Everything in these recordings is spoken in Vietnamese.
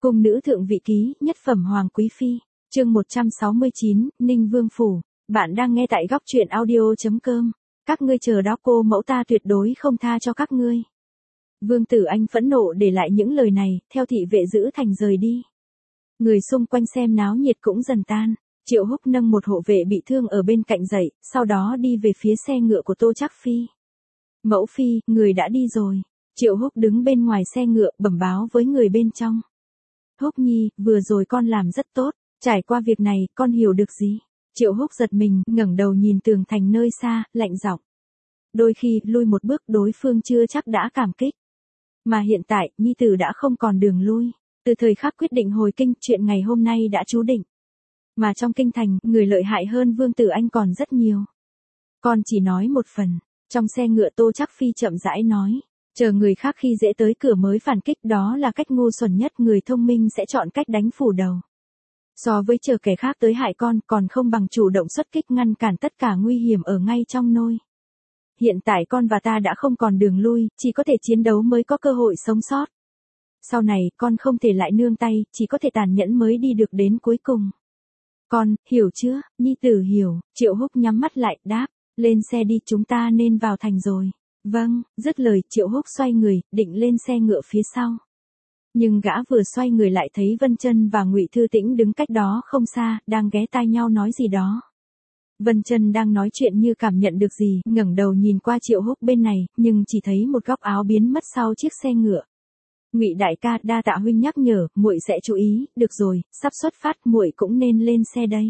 Cung nữ thượng vị ký, nhất phẩm hoàng quý phi, chương 169, Ninh Vương Phủ. Bạn đang nghe tại góc truyện audio.com. Các ngươi chờ đó, cô mẫu ta tuyệt đối không tha cho các ngươi. Vương Tử Anh phẫn nộ để lại những lời này, theo thị vệ giữ thành rời đi. Người xung quanh xem náo nhiệt cũng dần tan. Triệu Húc nâng một hộ vệ bị thương ở bên cạnh dậy, sau đó đi về phía xe ngựa của Tô Trác Phi. Mẫu phi, người đã đi rồi. Triệu Húc đứng bên ngoài xe ngựa bẩm báo với người bên trong. Húc nhi, vừa rồi con làm rất tốt, trải qua việc này, con hiểu được gì? Triệu Húc giật mình, ngẩng đầu nhìn tường thành nơi xa, lạnh giọng. Đôi khi, lui một bước đối phương chưa chắc đã cảm kích. Mà hiện tại, nhi tử đã không còn đường lui. Từ thời khắc quyết định hồi kinh, chuyện ngày hôm nay đã chú định. Mà trong kinh thành, người lợi hại hơn Vương Tử Anh còn rất nhiều. Con chỉ nói một phần. Trong xe ngựa Tô Trác Phi chậm rãi nói. Chờ người khác khi dễ tới cửa mới phản kích, đó là cách ngu xuẩn nhất, người thông minh sẽ chọn cách đánh phủ đầu. So với chờ kẻ khác tới hại con, còn không bằng chủ động xuất kích ngăn cản tất cả nguy hiểm ở ngay trong nôi. Hiện tại con và ta đã không còn đường lui, chỉ có thể chiến đấu mới có cơ hội sống sót. Sau này, con không thể lại nương tay, chỉ có thể tàn nhẫn mới đi được đến cuối cùng. Con, hiểu chưa? Nhi tử hiểu. Triệu Húc nhắm mắt lại, đáp. Lên xe đi, chúng ta nên vào thành rồi. Vâng, dứt lời, Triệu Húc xoay người, định lên xe ngựa phía sau. Nhưng gã vừa xoay người lại thấy Vân Chân và Ngụy Thư Tĩnh đứng cách đó không xa, đang ghé tai nhau nói gì đó. Vân Chân đang nói chuyện như cảm nhận được gì, ngẩng đầu nhìn qua Triệu Húc bên này, nhưng chỉ thấy một góc áo biến mất sau chiếc xe ngựa. Ngụy đại ca, đa tạ huynh nhắc nhở, muội sẽ chú ý. Được rồi, sắp xuất phát, muội cũng nên lên xe đây.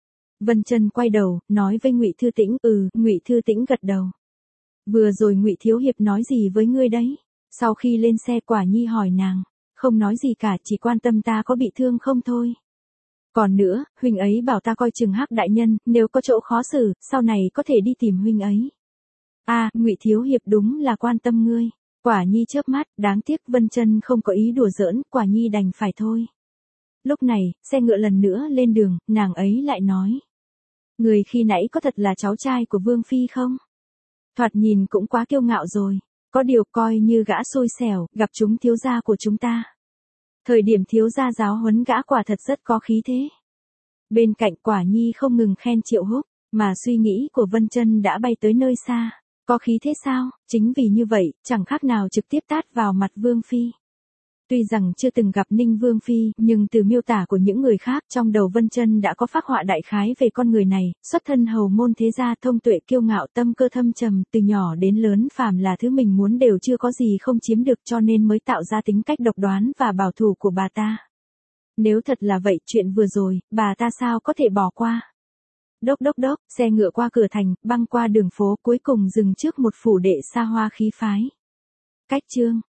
Vân Chân quay đầu, nói với Ngụy Thư Tĩnh. Ngụy Thư Tĩnh gật đầu. Vừa rồi Ngụy thiếu hiệp nói gì với ngươi đấy? Sau khi lên xe, Quả Nhi hỏi nàng. Không nói gì cả, chỉ quan tâm ta có bị thương không thôi. Còn nữa, huynh ấy bảo ta coi chừng Hắc đại nhân, nếu có chỗ khó xử, sau này có thể đi tìm huynh ấy. Ngụy thiếu hiệp đúng là quan tâm ngươi. Quả Nhi chớp mắt, đáng tiếc Vân Chân không có ý đùa giỡn, Quả Nhi đành phải thôi. Lúc này, xe ngựa lần nữa lên đường, nàng ấy lại nói. Người khi nãy có thật là cháu trai của Vương Phi không? Thoạt nhìn cũng quá kiêu ngạo rồi. Có điều coi như gã xui xẻo, gặp chúng thiếu gia của chúng ta. Thời điểm thiếu gia giáo huấn gã quả thật rất có khí thế. Bên cạnh Quả Nhi không ngừng khen Triệu Húc, mà suy nghĩ của Vân Chân đã bay tới nơi xa. Có khí thế sao? Chính vì như vậy, chẳng khác nào trực tiếp tát vào mặt Vương Phi. Tuy rằng chưa từng gặp Ninh Vương Phi, nhưng từ miêu tả của những người khác, trong đầu Vân Chân đã có phác họa đại khái về con người này, xuất thân hầu môn thế gia, thông tuệ kiêu ngạo, tâm cơ thâm trầm, từ nhỏ đến lớn phàm là thứ mình muốn đều chưa có gì không chiếm được, cho nên mới tạo ra tính cách độc đoán và bảo thủ của bà ta. Nếu thật là vậy, chuyện vừa rồi, bà ta sao có thể bỏ qua? Đốc, xe ngựa qua cửa thành, băng qua đường phố, cuối cùng dừng trước một phủ đệ xa hoa khí phái. Cách chương